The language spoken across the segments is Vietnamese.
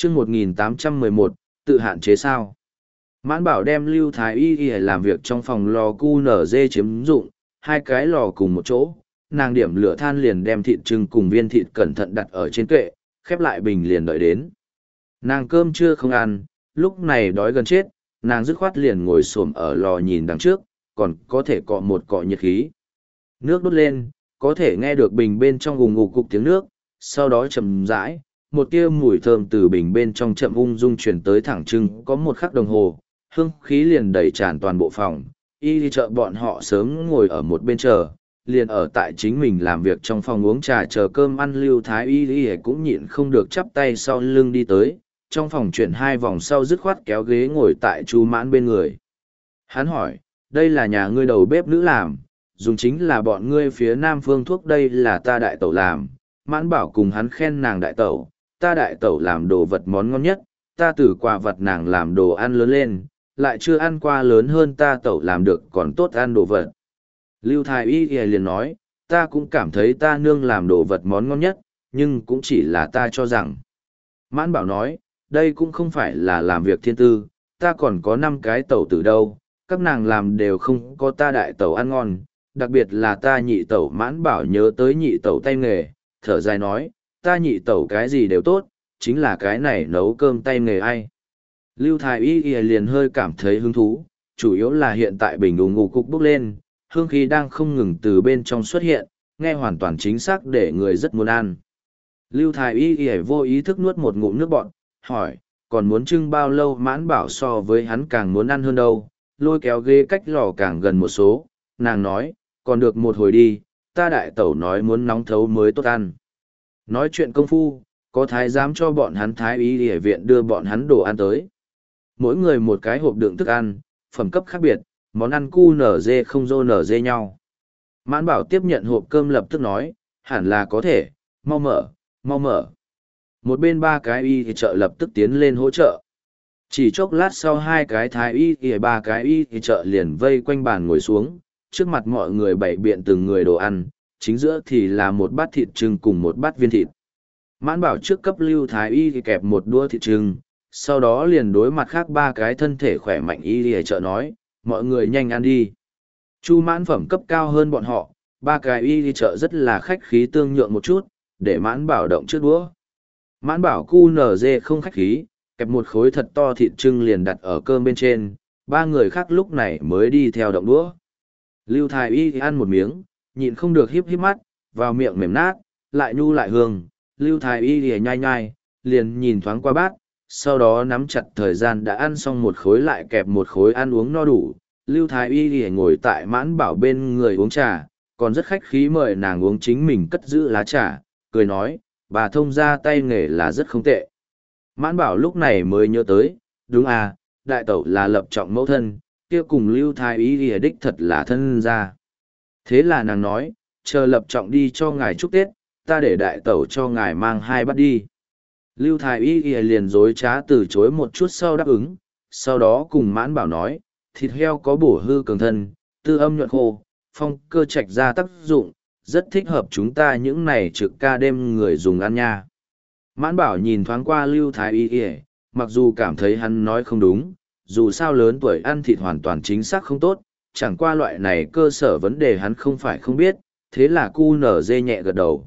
chương 1811, tự hạn chế sao? Mãn Bảo đem Lưu Thái Y làm việc trong phòng lò QNZ chiếm dụng, hai cái lò cùng một chỗ, nàng điểm lửa than liền đem thịt trưng cùng viên thịt cẩn thận đặt ở trên kệ, khép lại bình liền đợi đến. Nàng cơm chưa không ăn, lúc này đói gần chết, nàng dứt khoát liền ngồi xổm ở lò nhìn đằng trước, còn có thể cọ một cọ nhiệt khí. Nước đốt lên, có thể nghe được bình bên trong ùng ục cục tiếng nước, sau đó chậm rãi, một tia mùi thơm từ bình bên trong chậm ung dung chuyển tới thẳng trưng có một khắc đồng hồ, hương khí liền đầy tràn toàn bộ phòng. Y đi chợ bọn họ sớm ngồi ở một bên chờ, liền ở tại chính mình làm việc trong phòng uống trà chờ cơm ăn. Lưu Thái Y cũng nhịn không được chắp tay sau lưng đi tới, trong phòng chuyển hai vòng sau dứt khoát kéo ghế ngồi tại Chu Mãn bên người. Hắn hỏi, đây là nhà ngươi đầu bếp nữ làm, dùng chính là bọn ngươi phía Nam phương thuốc, đây là ta đại tẩu làm. Mãn Bảo cùng hắn khen nàng đại tẩu, ta đại tẩu làm đồ vật món ngon nhất, ta từ quà vật nàng làm đồ ăn lớn lên, lại chưa ăn qua lớn hơn ta tẩu làm được còn tốt ăn đồ vật. Lưu Thái Y liền nói, ta cũng cảm thấy ta nương làm đồ vật món ngon nhất, nhưng cũng chỉ là ta cho rằng. Mãn Bảo nói, đây cũng không phải là làm việc thiên tư, ta còn có 5 cái tẩu từ đâu, các nàng làm đều không có ta đại tẩu ăn ngon, đặc biệt là ta nhị tẩu. Mãn Bảo nhớ tới nhị tẩu tay nghề, thở dài nói, ta nhị tẩu cái gì đều tốt, chính là cái này nấu cơm tay nghề ai. Lưu Thái Y liền hơi cảm thấy hứng thú, chủ yếu là hiện tại bình ủng ngủ cục bốc lên, hương khí đang không ngừng từ bên trong xuất hiện, nghe hoàn toàn chính xác để người rất muốn ăn. Lưu Thái Y vô ý thức nuốt một ngụm nước bọt, hỏi, còn muốn trưng bao lâu? Mãn Bảo so với hắn càng muốn ăn hơn đâu, lôi kéo ghế cách lò càng gần một số, nàng nói, còn được một hồi đi, ta đại tẩu nói muốn nóng thấu mới tốt ăn. Nói chuyện công phu, có thái giám cho bọn hắn Thái Y ở viện đưa bọn hắn đồ ăn tới. Mỗi người một cái hộp đựng thức ăn, phẩm cấp khác biệt, món ăn QNZ không dô nở dê nhau. Mãn Bảo tiếp nhận hộp cơm lập tức nói, hẳn là có thể, mau mở, mau mở. Một bên 3 cái y chợ lập tức tiến lên hỗ trợ. Chỉ chốc lát sau 2 cái Thái Y 3 cái y chợ liền vây quanh bàn ngồi xuống, trước mặt mọi người bày biện từng người đồ ăn, chính giữa thì là một bát thịt trưng cùng một bát viên thịt. Mãn Bảo trước cấp Lưu Thái Y kẹp một đũa thịt trưng, sau đó liền đối mặt khác 3 cái thân thể khỏe mạnh y chợ nói, mọi người nhanh ăn đi. Chu Mãn phẩm cấp cao hơn bọn họ, 3 cái y chợ rất là khách khí tương nhượng một chút, để Mãn Bảo động trước đũa. Mãn Bảo QNZ không khách khí, kẹp một khối thật to thịt trưng liền đặt ở cơm bên trên, 3 người khác lúc này mới đi theo động đũa. Lưu Thái Y ăn một miếng, nhịn không được híp híp mắt, vào miệng mềm nát, lại nhu lại hương. Lưu Thái Y nhai nhai, liền nhìn thoáng qua bát, sau đó nắm chặt thời gian đã ăn xong một khối lại kẹp một khối ăn uống no đủ. Lưu Thái Y ngồi tại Mãn Bảo bên người uống trà, còn rất khách khí mời nàng uống chính mình cất giữ lá trà, cười nói, bà thông ra tay nghề là rất không tệ. Mãn Bảo lúc này mới nhớ tới, đúng à, đại tẩu là Lập Trọng mẫu thân, kia cùng Lưu Thái Y đích thật là thân ra. Thế là nàng nói, chờ Lập Trọng đi cho ngài chúc Tết, ta để đại tẩu cho ngài mang 2 bát đi. Lưu Thái Y liền dối trá từ chối một chút sau đáp ứng, sau đó cùng Mãn Bảo nói, thịt heo có bổ hư cường thân, tư âm nhuận khô, phong cơ trạch ra tác dụng, rất thích hợp chúng ta những này trực ca đêm người dùng ăn nha. Mãn Bảo nhìn thoáng qua Lưu Thái Y, mặc dù cảm thấy hắn nói không đúng, dù sao lớn tuổi ăn thịt hoàn toàn chính xác không tốt, chẳng qua loại này cơ sở vấn đề hắn không phải không biết, thế là cu nở dê nhẹ gật đầu.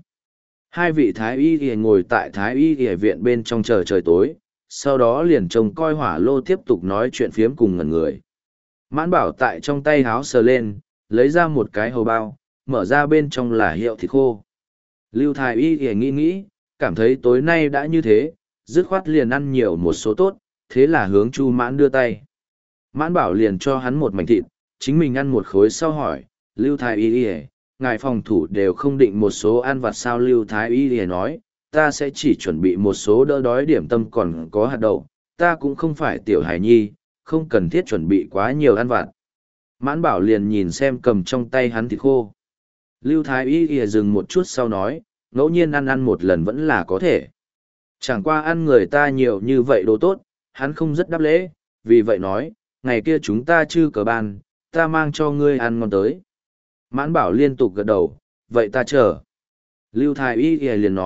2 vị Thái Y ngồi tại Thái Y viện bên trong chờ trời tối, sau đó liền trông coi hỏa lô tiếp tục nói chuyện phiếm cùng ngẩn người. Mãn Bảo tại trong tay háo sờ lên, lấy ra một cái hầu bao, mở ra bên trong là hiệu thịt khô. Lưu Thái Y nghĩ, cảm thấy tối nay đã như thế, dứt khoát liền ăn nhiều một số tốt, thế là hướng Chu Mãn đưa tay. Mãn Bảo liền cho hắn một mảnh thịt, chính mình ăn một khối sau hỏi, Lưu Thái Y, ngài phòng thủ đều không định một số ăn vặt sao? Lưu Thái Y nói, ta sẽ chỉ chuẩn bị một số đỡ đói điểm tâm còn có hạt đậu, ta cũng không phải tiểu hài nhi, không cần thiết chuẩn bị quá nhiều ăn vặt. Mãn Bảo liền nhìn xem cầm trong tay hắn thịt khô. Lưu Thái Y dừng một chút sau nói, ngẫu nhiên ăn một lần vẫn là có thể. Chẳng qua ăn người ta nhiều như vậy đồ tốt, hắn không rất đáp lễ, vì vậy nói, ngày kia chúng ta chư cờ ban, ta mang cho ngươi ăn ngon tới. Mãn Bảo liên tục gật đầu, vậy ta chờ. Lưu Thái Y liền nói,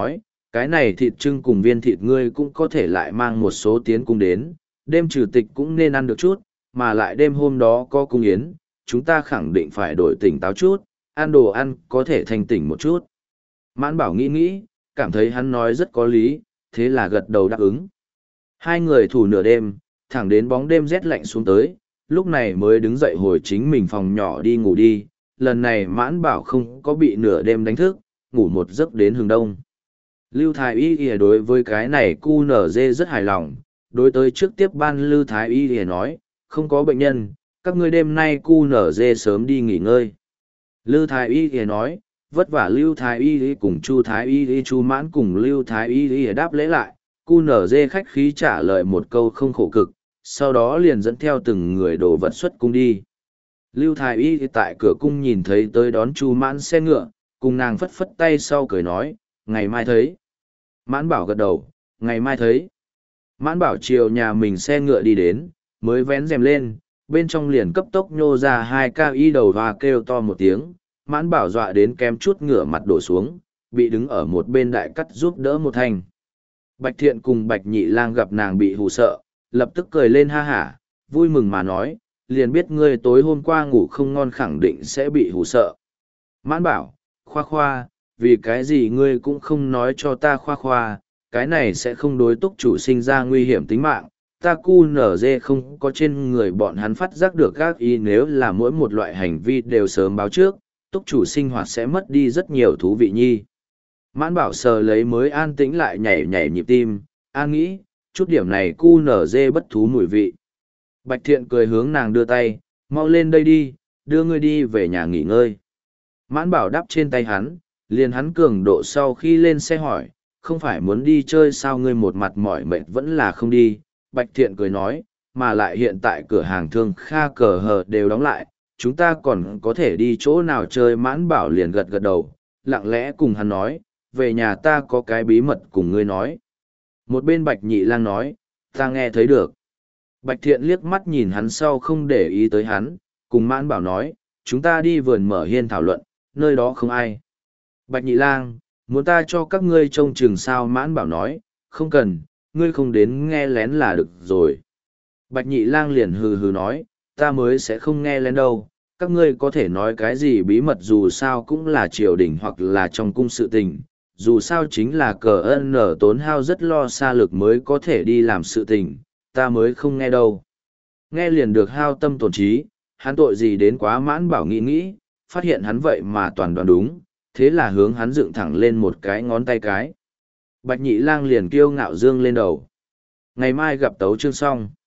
Cái này thịt trưng cùng viên thịt ngươi cũng có thể lại mang một số tiến cung đến, đêm trừ tịch cũng nên ăn được chút, mà lại đêm hôm đó có cung yến, chúng ta khẳng định phải đổi tỉnh táo chút, ăn đồ ăn có thể thanh tỉnh một chút. Mãn Bảo nghĩ nghĩ, cảm thấy hắn nói rất có lý, thế là gật đầu đáp ứng. Hai người thủ nửa đêm, thẳng đến bóng đêm rét lạnh xuống tới, lúc này mới đứng dậy hồi chính mình phòng nhỏ đi ngủ đi. Lần này Mãn Bảo không có bị nửa đêm đánh thức, ngủ một giấc đến hừng đông. Lưu Thái Y đối với cái này QNZ rất hài lòng, đối tới trước tiếp ban Lưu Thái Y nói, không có bệnh nhân, các ngươi đêm nay QNZ sớm đi nghỉ ngơi. Lưu Thái Y nói, vất vả Lưu Thái Y cùng Chu Thái Y Chu Mãn cùng Lưu Thái Y đáp lễ lại, QNZ khách khí trả lời một câu không khổ cực, sau đó liền dẫn theo từng người đồ vật xuất cung đi. Lưu Thái Y tại cửa cung nhìn thấy tới đón Chu Mãn xe ngựa, cùng nàng phất phất tay sau cười nói, ngày mai thấy. Mãn Bảo gật đầu, ngày mai thấy. Mãn Bảo chiều nhà mình xe ngựa đi đến, mới vén rèm lên, bên trong liền cấp tốc nhô ra hai ca y đầu và kêu to một tiếng. Mãn Bảo dọa đến kém chút ngửa mặt đổ xuống, bị đứng ở một bên đại cắt giúp đỡ một thành. Bạch Thiện cùng Bạch Nhị Lang gặp nàng bị hù sợ, lập tức cười lên ha hả, vui mừng mà nói, liền biết ngươi tối hôm qua ngủ không ngon khẳng định sẽ bị hù sợ. Mãn Bảo, khoa khoa, vì cái gì ngươi cũng không nói cho ta khoa khoa, cái này sẽ không đối túc chủ sinh ra nguy hiểm tính mạng. Ta cu nở dê không có trên người bọn hắn phát giác được các ý, nếu là mỗi một loại hành vi đều sớm báo trước, túc chủ sinh hoạt sẽ mất đi rất nhiều thú vị nhi. Mãn Bảo sờ lấy mới an tĩnh lại nhảy nhảy nhịp tim, an nghĩ, chút điểm này cu nở dê bất thú mùi vị. Bạch Thiện cười hướng nàng đưa tay, mau lên đây đi, đưa ngươi đi về nhà nghỉ ngơi. Mãn Bảo đắp trên tay hắn, liền hắn cường độ sau khi lên xe hỏi, không phải muốn đi chơi sao ngươi một mặt mỏi mệt vẫn là không đi. Bạch Thiện cười nói, mà lại hiện tại cửa hàng thương Kha cờ hờ đều đóng lại, chúng ta còn có thể đi chỗ nào chơi. Mãn Bảo liền gật gật đầu, lặng lẽ cùng hắn nói, về nhà ta có cái bí mật cùng ngươi nói. Một bên Bạch Nhị Lang nói, ta nghe thấy được. Bạch Thiện liếc mắt nhìn hắn sau không để ý tới hắn, cùng Mãn Bảo nói, chúng ta đi vườn mở hiên thảo luận, nơi đó không ai. Bạch Nhị Lang, muốn ta cho các ngươi trông chừng sao? Mãn Bảo nói, không cần, ngươi không đến nghe lén là được rồi. Bạch Nhị Lang liền hừ hừ nói, ta mới sẽ không nghe lén đâu, các ngươi có thể nói cái gì bí mật dù sao cũng là triều đình hoặc là trong cung sự tình, dù sao chính là cờ ân nở tốn hao rất lo xa lực mới có thể đi làm sự tình, ta mới không nghe đâu. Nghe liền được hao tâm tổn trí, hắn tội gì đến quá. Mãn Bảo nghĩ nghĩ, phát hiện hắn vậy mà toàn đoán đúng, thế là hướng hắn dựng thẳng lên một cái ngón tay cái. Bạch Nhị Lang liền kiêu ngạo dương lên đầu. Ngày mai gặp tấu chương xong.